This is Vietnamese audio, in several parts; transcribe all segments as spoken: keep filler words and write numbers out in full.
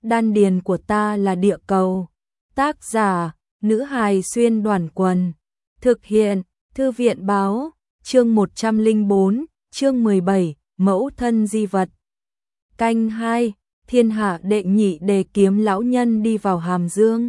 đan điền của ta là địa cầu. Tác giả, nữ hài xuyên đoàn quần. Thực hiện, thư viện báo, chương một trăm lẻ bốn, chương mười bảy, mẫu thân di vật. Canh hai, thiên hạ đệ nhị đề kiếm lão nhân đi vào Hàm Dương.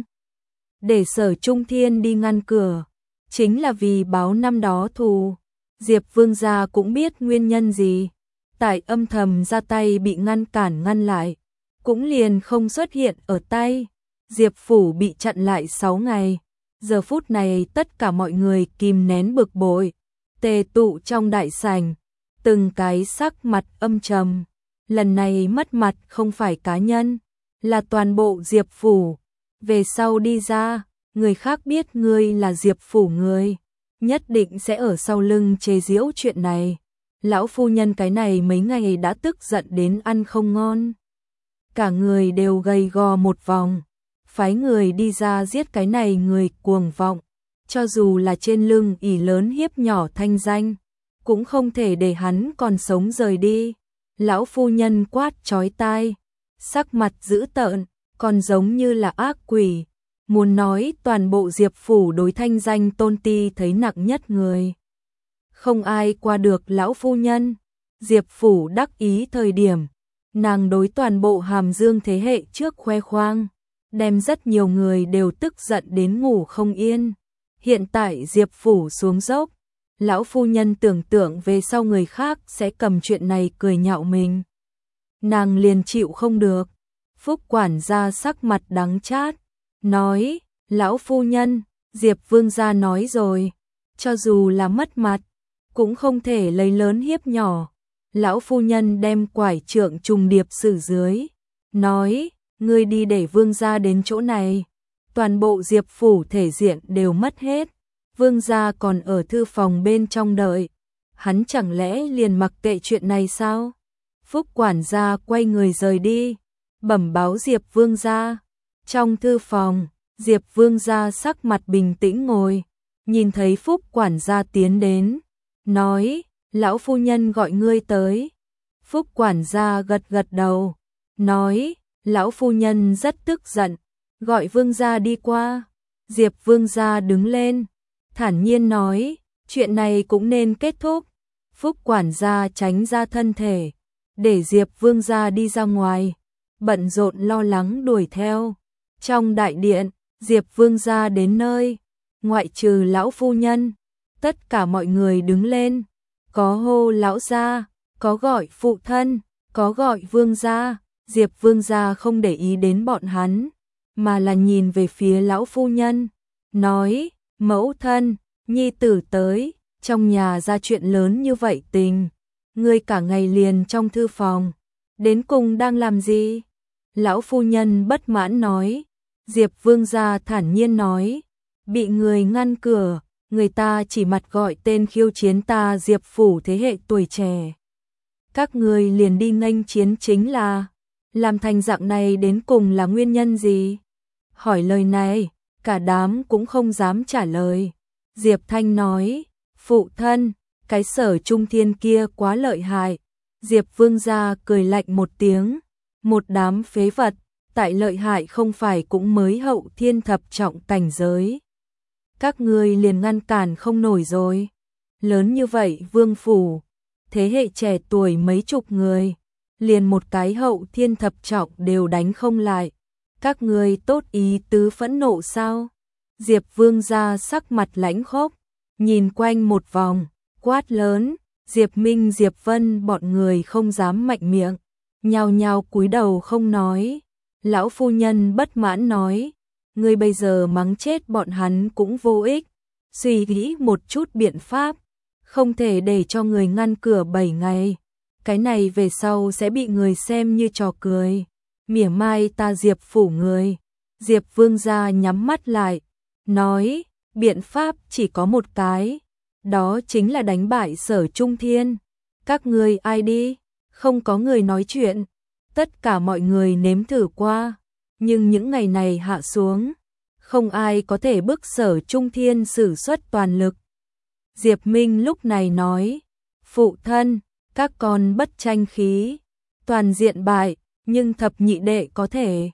Để Sở Trung Thiên đi ngăn cửa, chính là vì báo năm đó thù. Diệp Vương gia cũng biết nguyên nhân gì, tại âm thầm ra tay bị ngăn cản ngăn lại, cũng liền không xuất hiện ở tay. Diệp phủ bị chặn lại sáu ngày, giờ phút này tất cả mọi người kìm nén bực bội, tề tụ trong đại sảnh, từng cái sắc mặt âm trầm. Lần này mất mặt không phải cá nhân, là toàn bộ Diệp phủ. Về sau đi ra, người khác biết ngươi là Diệp phủ người, nhất định sẽ ở sau lưng chế giễu chuyện này. Lão phu nhân cái này mấy ngày đã tức giận đến ăn không ngon, cả người đều gầy gò một vòng, phái người đi ra giết cái này người cuồng vọng, cho dù là trên lưng ỷ lớn hiếp nhỏ thanh danh, cũng không thể để hắn còn sống rời đi. Lão phu nhân quát chói tai, sắc mặt dữ tợn, còn giống như là ác quỷ, muốn nói toàn bộ Diệp phủ đối thanh danh tôn ti thấy nặng nhất người. Không ai qua được lão phu nhân. Diệp phủ đắc ý thời điểm, nàng đối toàn bộ Hàm Dương thế hệ trước khoe khoang, đem rất nhiều người đều tức giận đến ngủ không yên. Hiện tại Diệp phủ xuống dốc, lão phu nhân tưởng tượng về sau người khác sẽ cầm chuyện này cười nhạo mình, nàng liền chịu không được. Phúc quản gia sắc mặt đắng chát, nói, lão phu nhân, Diệp Vương gia nói rồi, cho dù là mất mặt, cũng không thể lấy lớn hiếp nhỏ. Lão phu nhân đem quải trượng trùng điệp xử dưới, nói, ngươi đi để Vương gia đến chỗ này. Toàn bộ Diệp phủ thể diện đều mất hết, Vương gia còn ở thư phòng bên trong đợi, hắn chẳng lẽ liền mặc kệ chuyện này sao? Phúc quản gia quay người rời đi, bẩm báo Diệp Vương gia. Trong thư phòng, Diệp Vương gia sắc mặt bình tĩnh ngồi, nhìn thấy Phúc quản gia tiến đến, nói, lão phu nhân gọi ngươi tới. Phúc quản gia gật gật đầu, nói, lão phu nhân rất tức giận, gọi Vương gia đi qua. Diệp Vương gia đứng lên, thản nhiên nói, chuyện này cũng nên kết thúc. Phúc quản gia tránh ra thân thể, để Diệp Vương gia đi ra ngoài, bận rộn lo lắng đuổi theo. Trong đại điện, Diệp Vương gia đến nơi, ngoại trừ lão phu nhân, tất cả mọi người đứng lên, có hô lão gia, có gọi phụ thân, có gọi Vương gia. Diệp Vương gia không để ý đến bọn hắn, mà là nhìn về phía lão phu nhân, nói, mẫu thân, nhi tử tới, trong nhà ra chuyện lớn như vậy tình, ngươi cả ngày liền trong thư phòng, đến cùng đang làm gì? Lão phu nhân bất mãn nói. Diệp Vương gia thản nhiên nói, bị người ngăn cửa, người ta chỉ mặt gọi tên khiêu chiến ta Diệp phủ thế hệ tuổi trẻ. Các người liền đi nghênh chiến chính là, làm thành dạng này đến cùng là nguyên nhân gì? Hỏi lời này, cả đám cũng không dám trả lời. Diệp Thanh nói, phụ thân, cái Sở Trung Thiên kia quá lợi hại. Diệp Vương gia cười lạnh một tiếng, một đám phế vật, tại lợi hại không phải cũng mới hậu thiên thập trọng cảnh giới. Các ngươi liền ngăn cản không nổi rồi. Lớn như vậy Vương phủ, thế hệ trẻ tuổi mấy chục người, liền một cái hậu thiên thập trọng đều đánh không lại. Các ngươi tốt ý tứ phẫn nộ sao? Diệp Vương gia sắc mặt lãnh khốc, nhìn quanh một vòng, quát lớn. Diệp Minh Diệp Vân bọn người không dám mạnh miệng, nhao nhao cúi đầu không nói. Lão phu nhân bất mãn nói, ngươi bây giờ mắng chết bọn hắn cũng vô ích, suy nghĩ một chút biện pháp, không thể để cho người ngăn cửa bảy ngày, cái này về sau sẽ bị người xem như trò cười, mỉa mai ta Diệp phủ người. Diệp Vương gia nhắm mắt lại, nói, biện pháp chỉ có một cái, đó chính là đánh bại Sở Trung Thiên. Các ngươi ai đi? Không có người nói chuyện. Tất cả mọi người nếm thử qua, nhưng những ngày này hạ xuống, không ai có thể bức Sở Trung Thiên sử xuất toàn lực. Diệp Minh lúc này nói, phụ thân, các con bất tranh khí, toàn diện bại, nhưng thập nhị đệ có thể.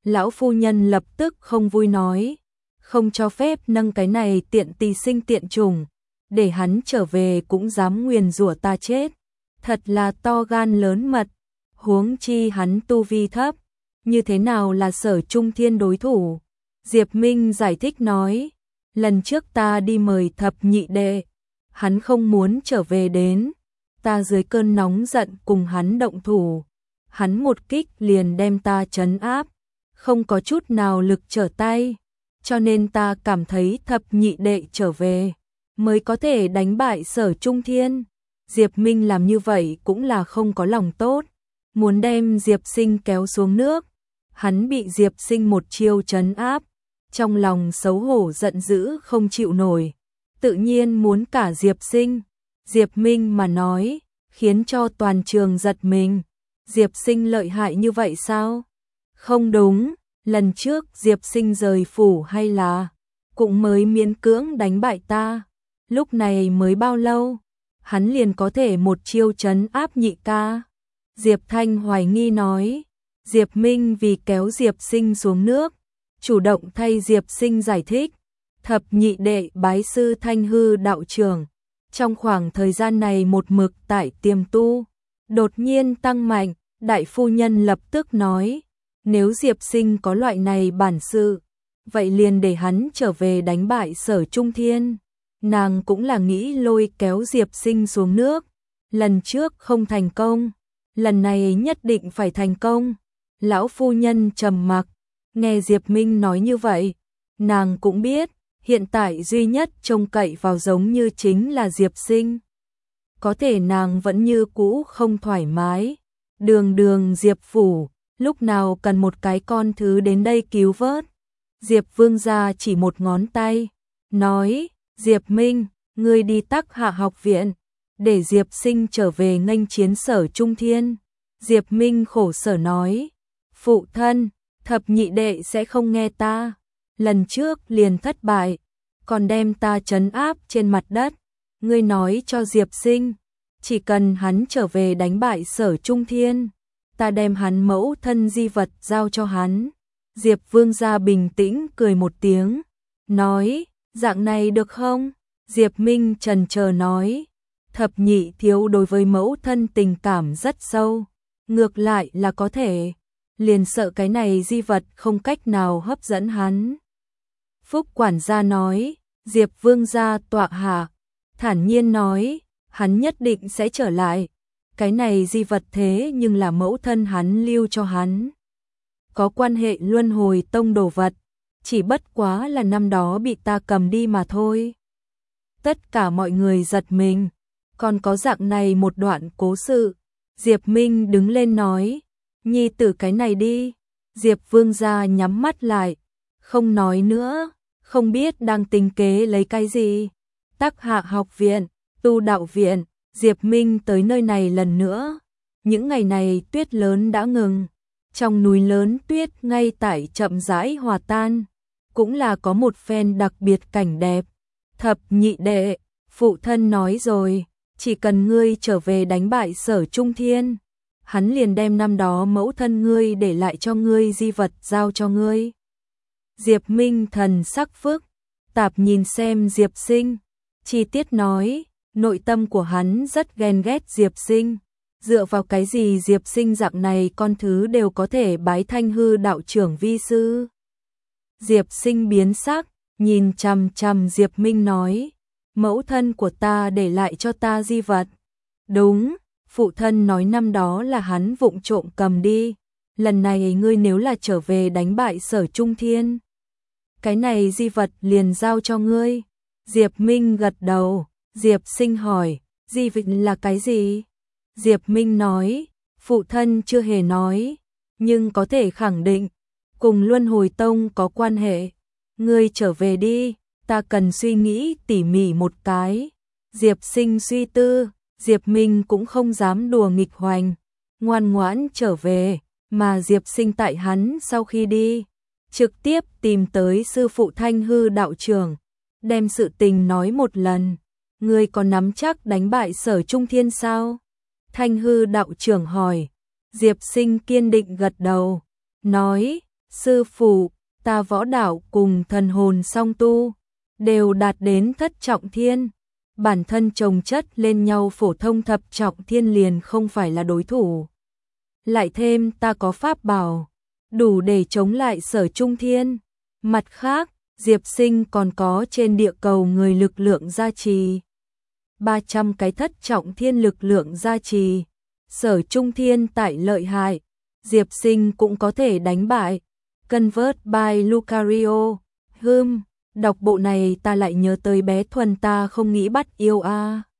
Lão phu nhân lập tức không vui nói, không cho phép nâng cái này tiện tỳ sinh tiện trùng, để hắn trở về cũng dám nguyền rủa ta chết, thật là to gan lớn mật, huống chi hắn tu vi thấp, như thế nào là Sở Trung Thiên đối thủ. Diệp Minh giải thích nói, lần trước ta đi mời thập nhị đệ, hắn không muốn trở về đến, ta dưới cơn nóng giận cùng hắn động thủ, hắn một kích liền đem ta trấn áp, không có chút nào lực trở tay, cho nên ta cảm thấy thập nhị đệ trở về, mới có thể đánh bại Sở Trung Thiên. Diệp Minh làm như vậy cũng là không có lòng tốt, muốn đem Diệp Sinh kéo xuống nước, hắn bị Diệp Sinh một chiêu trấn áp, trong lòng xấu hổ giận dữ không chịu nổi, tự nhiên muốn cả Diệp Sinh. Diệp Minh mà nói, khiến cho toàn trường giật mình, Diệp Sinh lợi hại như vậy sao? Không đúng, lần trước Diệp Sinh rời phủ hay là cũng mới miễn cưỡng đánh bại ta, lúc này mới bao lâu, hắn liền có thể một chiêu trấn áp nhị ca. Diệp Thanh hoài nghi nói, Diệp Minh vì kéo Diệp Sinh xuống nước, chủ động thay Diệp Sinh giải thích, thập nhị đệ bái sư Thanh hư đạo trưởng, trong khoảng thời gian này một mực tại tiềm tu, đột nhiên tăng mạnh, đại phu nhân lập tức nói, nếu Diệp Sinh có loại này bản sự, vậy liền để hắn trở về đánh bại Sở Trung Thiên. Nàng cũng là nghĩ lôi kéo Diệp Sinh xuống nước, lần trước không thành công, lần này nhất định phải thành công. Lão phu nhân trầm mặc, nghe Diệp Minh nói như vậy, nàng cũng biết, hiện tại duy nhất trông cậy vào giống như chính là Diệp Sinh. Có thể nàng vẫn như cũ không thoải mái, đường đường Diệp phủ, lúc nào cần một cái con thứ đến đây cứu vớt. Diệp Vương gia chỉ một ngón tay, nói, Diệp Minh, ngươi đi Tắc Hạ học viện, để Diệp Sinh trở về nghênh chiến Sở Trung Thiên. Diệp Minh khổ sở nói, phụ thân, thập nhị đệ sẽ không nghe ta, lần trước liền thất bại, còn đem ta trấn áp trên mặt đất, ngươi nói cho Diệp Sinh, chỉ cần hắn trở về đánh bại Sở Trung Thiên, ta đem hắn mẫu thân di vật giao cho hắn. Diệp Vương gia bình tĩnh cười một tiếng, nói, dạng này được không? Diệp Minh trần chờ nói, thập nhị thiếu đối với mẫu thân tình cảm rất sâu, ngược lại là có thể, liền sợ cái này di vật không cách nào hấp dẫn hắn. Phúc quản gia nói, Diệp Vương gia tọa hạ, thản nhiên nói, hắn nhất định sẽ trở lại, cái này di vật thế nhưng là mẫu thân hắn lưu cho hắn. Có quan hệ luân hồi tông đồ vật, chỉ bất quá là năm đó bị ta cầm đi mà thôi. Tất cả mọi người giật mình, còn có dạng này một đoạn cố sự. Diệp Minh đứng lên nói, nhi tử cái này đi. Diệp Vương gia nhắm mắt lại, không nói nữa, không biết đang tính kế lấy cái gì. Tắc Hạ học viện, tu đạo viện, Diệp Minh tới nơi này lần nữa. Những ngày này tuyết lớn đã ngừng, trong núi lớn tuyết ngay tại chậm rãi hòa tan, cũng là có một phen đặc biệt cảnh đẹp. Thập nhị đệ, phụ thân nói rồi, chỉ cần ngươi trở về đánh bại Sở Trung Thiên, hắn liền đem năm đó mẫu thân ngươi để lại cho ngươi di vật giao cho ngươi. Diệp Minh thần sắc phức tạp nhìn xem Diệp Sinh, chi tiết nói, nội tâm của hắn rất ghen ghét Diệp Sinh, dựa vào cái gì Diệp Sinh dạng này con thứ đều có thể bái Thanh hư đạo trưởng vi sư. Diệp Sinh biến sắc, nhìn chằm chằm Diệp Minh nói, mẫu thân của ta để lại cho ta di vật. Đúng, phụ thân nói năm đó là hắn vụng trộm cầm đi, lần này ngươi nếu là trở về đánh bại Sở Trung Thiên, cái này di vật liền giao cho ngươi. Diệp Minh gật đầu. Diệp Sinh hỏi, di vật là cái gì? Diệp Minh nói, phụ thân chưa hề nói, nhưng có thể khẳng định, cùng Luân Hồi Tông có quan hệ. Ngươi trở về đi, ta cần suy nghĩ tỉ mỉ một cái. Diệp Sinh suy tư, Diệp Minh cũng không dám đùa nghịch hoành, ngoan ngoãn trở về, mà Diệp Sinh tại hắn sau khi đi, trực tiếp tìm tới sư phụ Thanh hư đạo trưởng, đem sự tình nói một lần. Ngươi có nắm chắc đánh bại Sở Trung Thiên sao? Thanh hư đạo trưởng hỏi. Diệp Sinh kiên định gật đầu, nói, Sư phụ, ta võ đạo cùng thần hồn song tu, đều đạt đến thất trọng thiên. Bản thân chồng chất lên nhau phổ thông thập trọng thiên liền không phải là đối thủ. Lại thêm ta có pháp bảo, đủ để chống lại Sở Trung Thiên. Mặt khác, Diệp Sinh còn có trên địa cầu người lực lượng gia trì. ba trăm cái thất trọng thiên lực lượng gia trì. Sở Trung Thiên tại lợi hại, Diệp Sinh cũng có thể đánh bại. Convert by Lucario. Hừm, đọc bộ này ta lại nhớ tới bé Thuần ta không nghĩ bắt yêu a.